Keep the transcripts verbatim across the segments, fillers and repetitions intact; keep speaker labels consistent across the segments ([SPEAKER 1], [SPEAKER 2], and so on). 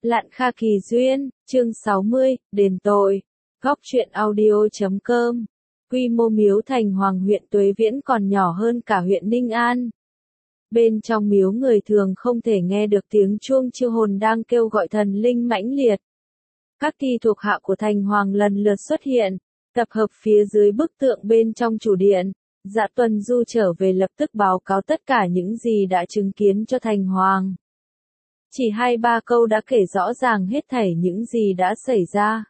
[SPEAKER 1] Lạn Kha Kỳ Duyên, chương sáu mươi, đền tội. Góc truyện audio chấm com. Quy mô miếu Thành Hoàng huyện Tuế Viễn còn nhỏ hơn cả huyện Ninh An. Bên trong miếu người thường không thể nghe được tiếng chuông chiêu hồn đang kêu gọi thần linh mãnh liệt. Các thi thuộc hạ của Thành Hoàng lần lượt xuất hiện, tập hợp phía dưới bức tượng bên trong chủ điện. Dạ Tuần Du trở về lập tức báo cáo tất cả những gì đã chứng kiến cho Thành Hoàng. Chỉ hai ba câu đã kể rõ ràng hết thảy những gì đã xảy ra.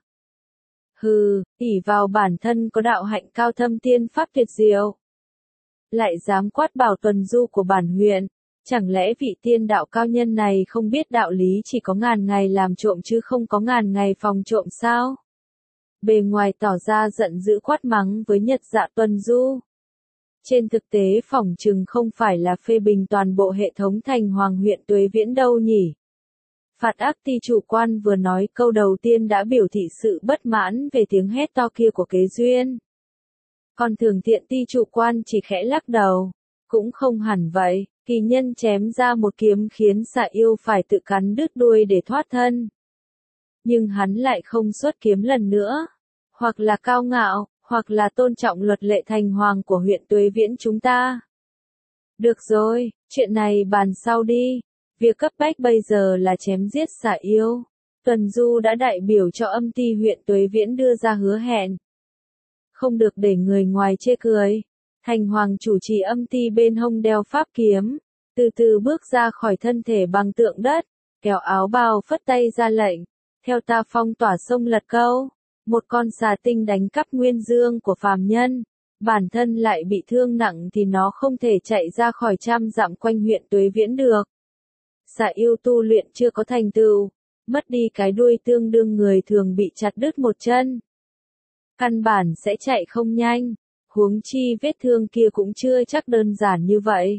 [SPEAKER 1] Hừ, ỷ vào bản thân có đạo hạnh cao thâm tiên pháp tuyệt diệu. Lại dám quát bảo Tuần Du của bản huyện, chẳng lẽ vị tiên đạo cao nhân này không biết đạo lý chỉ có ngàn ngày làm trộm chứ không có ngàn ngày phòng trộm sao? Bề ngoài tỏ ra giận dữ quát mắng với Nhật Dạ Tuần Du. Trên thực tế phỏng chừng không phải là phê bình toàn bộ hệ thống Thành Hoàng huyện Tuế Viễn đâu nhỉ. Phạt Ác Ty chủ quan vừa nói câu đầu tiên đã biểu thị sự bất mãn về tiếng hét to kia của Kế Duyên. Còn Thường Thiện Ty chủ quan chỉ khẽ lắc đầu, cũng không hẳn vậy, kỳ nhân chém ra một kiếm khiến Xà Yêu phải tự cắn đứt đuôi để thoát thân. Nhưng hắn lại không xuất kiếm lần nữa, hoặc là cao ngạo, hoặc là tôn trọng luật lệ Thành Hoàng của huyện Tuế Viễn chúng ta. Được rồi, chuyện này bàn sau đi. Việc cấp bách bây giờ là chém giết Xà Yêu. Tuần Du đã đại biểu cho âm ty huyện Tuế Viễn đưa ra hứa hẹn. Không được để người ngoài chê cười. Thành Hoàng chủ trì âm ty bên hông đeo pháp kiếm, từ từ bước ra khỏi thân thể bằng tượng đất, kéo áo bào phất tay ra lệnh. Theo ta phong tỏa sông Lật Câu, một con xà tinh đánh cắp nguyên dương của phàm nhân. Bản thân lại bị thương nặng thì nó không thể chạy ra khỏi trăm dặm quanh huyện Tuế Viễn được. Xà Yêu tu luyện chưa có thành tựu, mất đi cái đuôi tương đương người thường bị chặt đứt một chân. Căn bản sẽ chạy không nhanh, huống chi vết thương kia cũng chưa chắc đơn giản như vậy.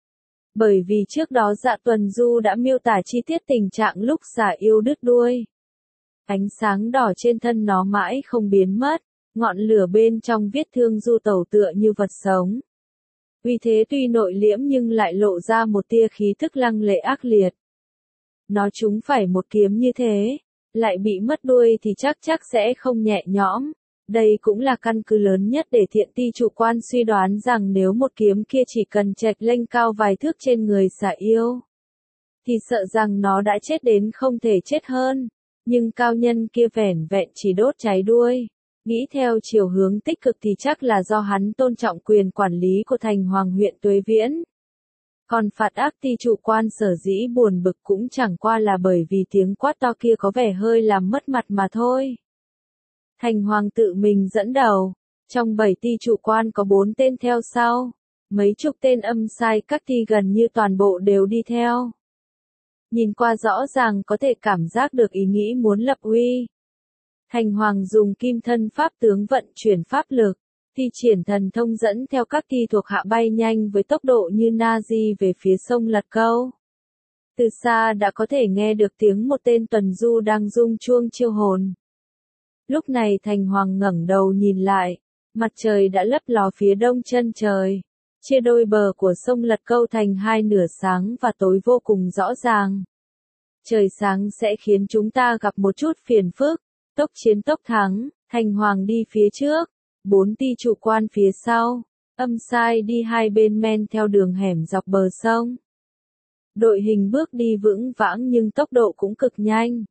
[SPEAKER 1] Bởi vì trước đó Dạ Tuần Du đã miêu tả chi tiết tình trạng lúc Xà Yêu đứt đuôi. Ánh sáng đỏ trên thân nó mãi không biến mất, ngọn lửa bên trong vết thương du tẩu tựa như vật sống. Vì thế tuy nội liễm nhưng lại lộ ra một tia khí thức lăng lệ ác liệt. Nó trúng phải một kiếm như thế, lại bị mất đuôi thì chắc chắc sẽ không nhẹ nhõm. Đây cũng là căn cứ lớn nhất để Thiện Ty chủ quan suy đoán rằng nếu một kiếm kia chỉ cần chệch lên cao vài thước trên người Xà Yêu, thì sợ rằng nó đã chết đến không thể chết hơn. Nhưng cao nhân kia vẻn vẹn chỉ đốt cháy đuôi. Nghĩ theo chiều hướng tích cực thì chắc là do hắn tôn trọng quyền quản lý của Thành Hoàng huyện Tuế Viễn. Còn Phạt Ác Ty chủ quan sở dĩ buồn bực cũng chẳng qua là bởi vì tiếng quát to kia có vẻ hơi làm mất mặt mà thôi. Thành Hoàng tự mình dẫn đầu, trong bảy ty chủ quan có bốn tên theo sau, mấy chục tên âm sai các ty gần như toàn bộ đều đi theo. Nhìn qua rõ ràng có thể cảm giác được ý nghĩ muốn lập uy. Thành Hoàng dùng kim thân pháp tướng vận chuyển pháp lực, thi triển thần thông dẫn theo các thi thuộc hạ bay nhanh với tốc độ như na di về phía sông Lật Câu. Từ xa đã có thể nghe được tiếng một tên Tuần Du đang rung chuông chiêu hồn. Lúc này Thành Hoàng ngẩng đầu nhìn lại, mặt trời đã lấp ló phía đông chân trời, chia đôi bờ của sông Lật Câu thành hai nửa sáng và tối vô cùng rõ ràng. Trời sáng sẽ khiến chúng ta gặp một chút phiền phức. Tốc chiến tốc thắng, Thành Hoàng đi phía trước, bốn ty chủ quan phía sau, âm sai đi hai bên men theo đường hẻm dọc bờ sông. Đội hình bước đi vững vãng nhưng tốc độ cũng cực nhanh.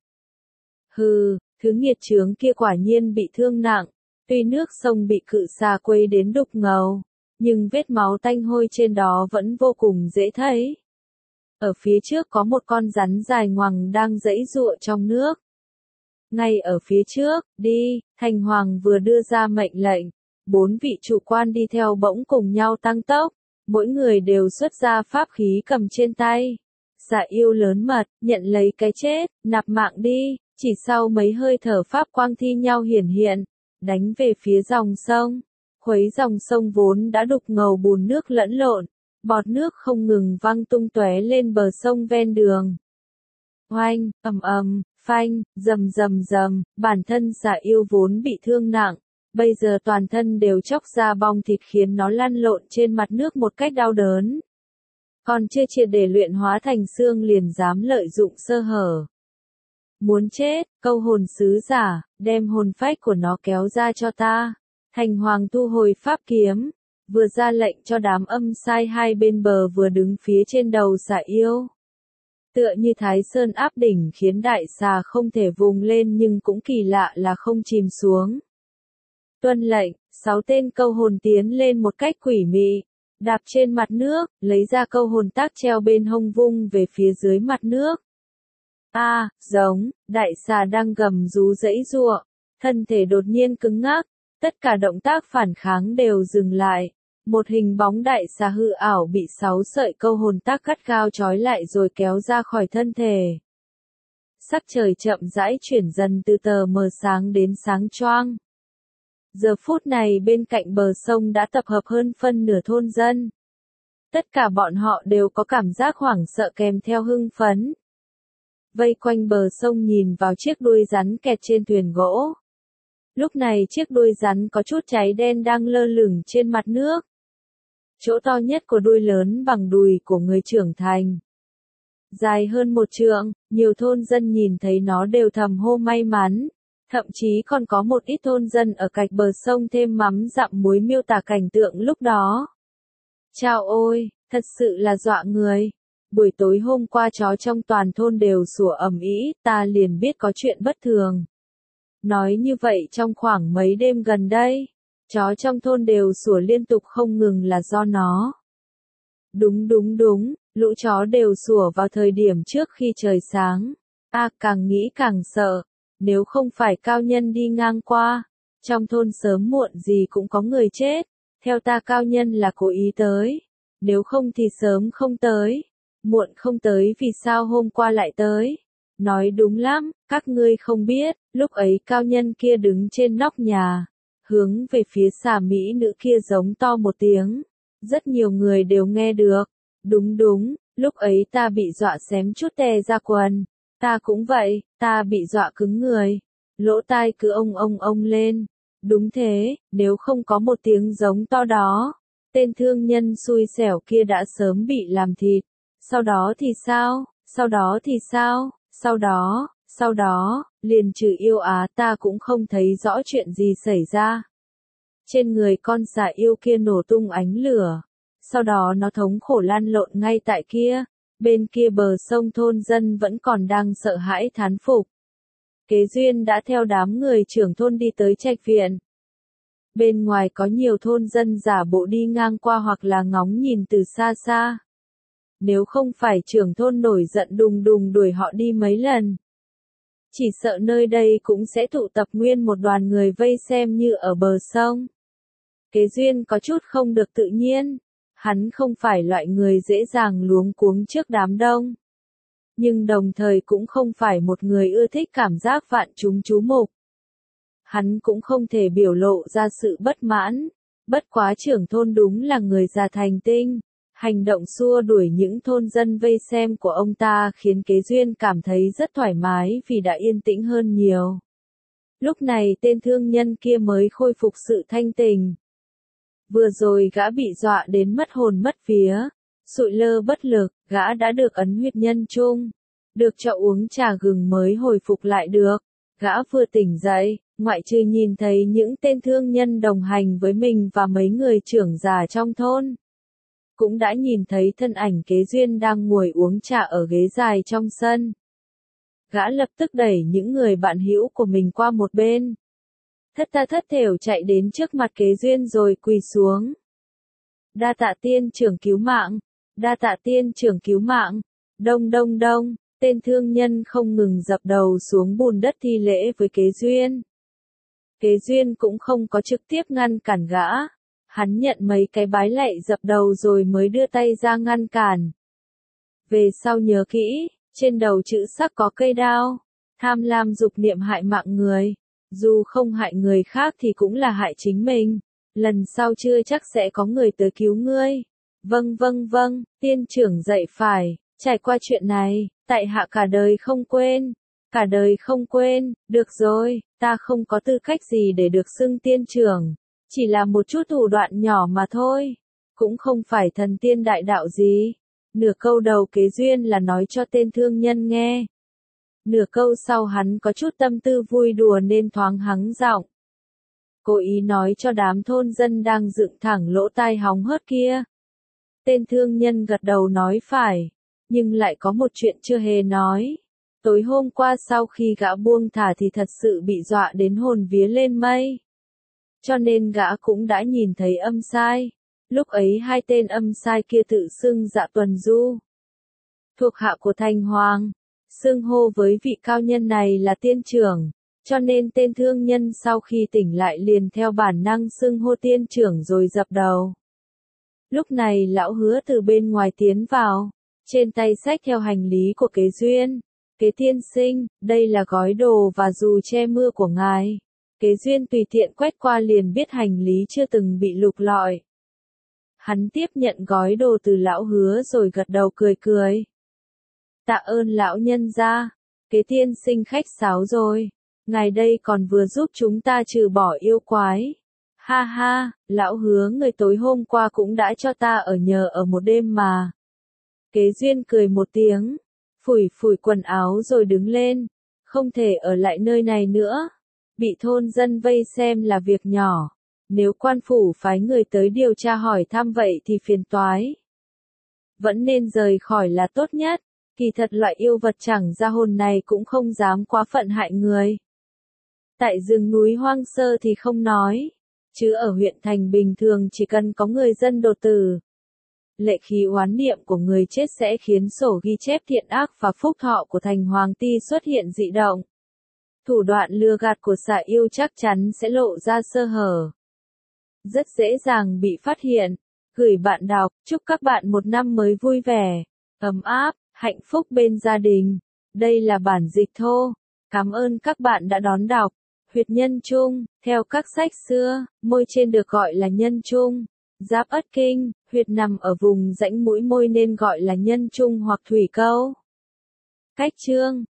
[SPEAKER 1] Hừ, thứ nghiệt chướng kia quả nhiên bị thương nặng, tuy nước sông bị cự xà quây đến đục ngầu, nhưng vết máu tanh hôi trên đó vẫn vô cùng dễ thấy. Ở phía trước có một con rắn dài ngoằng đang giãy giụa trong nước. Ngay ở phía trước, đi, Thành Hoàng vừa đưa ra mệnh lệnh, bốn vị chủ quan đi theo bỗng cùng nhau tăng tốc, mỗi người đều xuất ra pháp khí cầm trên tay. Xà Yêu lớn mật, nhận lấy cái chết, nạp mạng đi, chỉ sau mấy hơi thở pháp quang thi nhau hiển hiện, đánh về phía dòng sông, khuấy dòng sông vốn đã đục ngầu bùn nước lẫn lộn, bọt nước không ngừng văng tung tóe lên bờ sông ven đường. Oanh, ầm ầm, phanh, rầm rầm rầm, bản thân Xà Yêu vốn bị thương nặng, bây giờ toàn thân đều chóc ra bong thịt khiến nó lăn lộn trên mặt nước một cách đau đớn. Còn chưa triệt để luyện hóa thành xương liền dám lợi dụng sơ hở. Muốn chết, câu hồn sứ giả, đem hồn phách của nó kéo ra cho ta. Thành Hoàng thu hồi pháp kiếm, vừa ra lệnh cho đám âm sai hai bên bờ vừa đứng phía trên đầu xà yêu. Tựa như Thái Sơn áp đỉnh khiến đại xà không thể vùng lên nhưng cũng kỳ lạ là không chìm xuống. Tuân lệnh, sáu tên câu hồn tiến lên một cách quỷ mị, đạp trên mặt nước, lấy ra câu hồn tác treo bên hông vung về phía dưới mặt nước. A, à, giống, đại xà đang gầm rú giãy giụa, thân thể đột nhiên cứng ngắc, tất cả động tác phản kháng đều dừng lại. Một hình bóng đại xà hư ảo bị sáu sợi câu hồn tác gắt gao trói lại rồi kéo ra khỏi thân thể. Sắc trời chậm rãi chuyển dần từ tờ mờ sáng đến sáng choang. Giờ phút này bên cạnh bờ sông đã tập hợp hơn phân nửa thôn dân. Tất cả bọn họ đều có cảm giác hoảng sợ kèm theo hưng phấn. Vây quanh bờ sông nhìn vào chiếc đuôi rắn kẹt trên thuyền gỗ. Lúc này chiếc đuôi rắn có chút cháy đen đang lơ lửng trên mặt nước. Chỗ to nhất của đuôi lớn bằng đùi của người trưởng thành. Dài hơn một trượng, nhiều thôn dân nhìn thấy nó đều thầm hô may mắn. Thậm chí còn có một ít thôn dân ở cạnh bờ sông thêm mắm dặm muối miêu tả cảnh tượng lúc đó. Chao ôi, thật sự là dọa người. Buổi tối hôm qua chó trong toàn thôn đều sủa ầm ĩ, ta liền biết có chuyện bất thường. Nói như vậy trong khoảng mấy đêm gần đây, chó trong thôn đều sủa liên tục không ngừng là do nó. Đúng đúng đúng, lũ chó đều sủa vào thời điểm trước khi trời sáng. A à, càng nghĩ càng sợ, nếu không phải cao nhân đi ngang qua, trong thôn sớm muộn gì cũng có người chết. Theo ta cao nhân là cố ý tới, nếu không thì sớm không tới, muộn không tới vì sao hôm qua lại tới. Nói đúng lắm, các ngươi không biết, lúc ấy cao nhân kia đứng trên nóc nhà, hướng về phía xà mỹ nữ kia giống to một tiếng. Rất nhiều người đều nghe được. Đúng đúng, lúc ấy ta bị dọa xém chút tè ra quần. Ta cũng vậy, ta bị dọa cứng người. Lỗ tai cứ ông ông ông lên. Đúng thế, nếu không có một tiếng giống to đó, tên thương nhân xui xẻo kia đã sớm bị làm thịt. Sau đó thì sao? Sau đó thì sao? Sau đó, sau đó, liền trừ yêu á ta cũng không thấy rõ chuyện gì xảy ra. Trên người con xà yêu kia nổ tung ánh lửa. Sau đó nó thống khổ lăn lộn ngay tại kia. Bên kia bờ sông thôn dân vẫn còn đang sợ hãi thán phục. Kế Duyên đã theo đám người trưởng thôn đi tới trạch viện. Bên ngoài có nhiều thôn dân giả bộ đi ngang qua hoặc là ngóng nhìn từ xa xa. Nếu không phải trưởng thôn nổi giận đùng đùng đuổi họ đi mấy lần, chỉ sợ nơi đây cũng sẽ tụ tập nguyên một đoàn người vây xem như ở bờ sông. Kế Duyên có chút không được tự nhiên, hắn không phải loại người dễ dàng luống cuống trước đám đông. Nhưng đồng thời cũng không phải một người ưa thích cảm giác vạn chúng chú mục. Hắn cũng không thể biểu lộ ra sự bất mãn, bất quá trưởng thôn đúng là người già thành tinh. Hành động xua đuổi những thôn dân vây xem của ông ta khiến Kế Duyên cảm thấy rất thoải mái vì đã yên tĩnh hơn nhiều. Lúc này tên thương nhân kia mới khôi phục sự thanh tình. Vừa rồi gã bị dọa đến mất hồn mất vía, sụi lơ bất lực, gã đã được ấn huyết nhân chung, được cho uống trà gừng mới hồi phục lại được. Gã vừa tỉnh dậy, ngoại trừ nhìn thấy những tên thương nhân đồng hành với mình và mấy người trưởng già trong thôn. Cũng đã nhìn thấy thân ảnh Kế Duyên đang ngồi uống trà ở ghế dài trong sân. Gã lập tức đẩy những người bạn hữu của mình qua một bên. Thất tha thất thểu chạy đến trước mặt Kế Duyên rồi quỳ xuống. Đa tạ tiên trưởng cứu mạng, đa tạ tiên trưởng cứu mạng, đông đông đông, tên thương nhân không ngừng dập đầu xuống bùn đất thi lễ với Kế Duyên. Kế Duyên cũng không có trực tiếp ngăn cản gã. Hắn nhận mấy cái bái lạy dập đầu rồi mới đưa tay ra ngăn cản. Về sau nhớ kỹ, trên đầu chữ sắc có cây đao. Tham lam dục niệm hại mạng người. Dù không hại người khác thì cũng là hại chính mình. Lần sau chưa chắc sẽ có người tới cứu ngươi. Vâng vâng vâng, tiên trưởng dạy phải. Trải qua chuyện này, tại hạ cả đời không quên. Cả đời không quên, được rồi, ta không có tư cách gì để được xưng tiên trưởng. Chỉ là một chút thủ đoạn nhỏ mà thôi. Cũng không phải thần tiên đại đạo gì. Nửa câu đầu Kế Duyên là nói cho tên thương nhân nghe. Nửa câu sau hắn có chút tâm tư vui đùa nên thoáng hắng giọng. Cố ý nói cho đám thôn dân đang dựng thẳng lỗ tai hóng hớt kia. Tên thương nhân gật đầu nói phải, nhưng lại có một chuyện chưa hề nói. Tối hôm qua sau khi gã buông thả thì thật sự bị dọa đến hồn vía lên mây. Cho nên gã cũng đã nhìn thấy âm sai. Lúc ấy hai tên âm sai kia tự xưng Dạ Tuần Du, thuộc hạ của Thành Hoàng, xưng hô với vị cao nhân này là tiên trưởng, cho nên tên thương nhân sau khi tỉnh lại liền theo bản năng xưng hô tiên trưởng rồi dập đầu. Lúc này lão Hứa từ bên ngoài tiến vào, trên tay xách theo hành lý của Kế Duyên. Kế tiên sinh, đây là gói đồ và dù che mưa của ngài. Kế Duyên tùy tiện quét qua liền biết hành lý chưa từng bị lục lọi. Hắn tiếp nhận gói đồ từ lão Hứa rồi gật đầu cười cười. Tạ ơn lão nhân gia, Kế tiên sinh khách sáo rồi. Ngài đây còn vừa giúp chúng ta trừ bỏ yêu quái. Ha ha, lão Hứa người tối hôm qua cũng đã cho ta ở nhờ ở một đêm mà. Kế Duyên cười một tiếng, phủi phủi quần áo rồi đứng lên. Không thể ở lại nơi này nữa. Bị thôn dân vây xem là việc nhỏ. Nếu quan phủ phái người tới điều tra hỏi thăm vậy thì phiền toái. Vẫn nên rời khỏi là tốt nhất. Kỳ thật loại yêu vật chẳng ra hồn này cũng không dám quá phận hại người. Tại rừng núi hoang sơ thì không nói. Chứ ở huyện thành bình thường chỉ cần có người dân đột tử. Lệ khí oán niệm của người chết sẽ khiến sổ ghi chép thiện ác và phúc thọ của thành hoàng ti xuất hiện dị động. Thủ đoạn lừa gạt của xà yêu chắc chắn sẽ lộ ra sơ hở. Rất dễ dàng bị phát hiện. Gửi bạn đọc, chúc các bạn một năm mới vui vẻ, ấm áp, hạnh phúc bên gia đình. Đây là bản dịch thô. Cảm ơn các bạn đã đón đọc. Huyệt nhân trung, theo các sách xưa, môi trên được gọi là nhân trung. Giáp ất kinh, huyệt nằm ở vùng rãnh mũi môi nên gọi là nhân trung hoặc thủy câu. Cách chương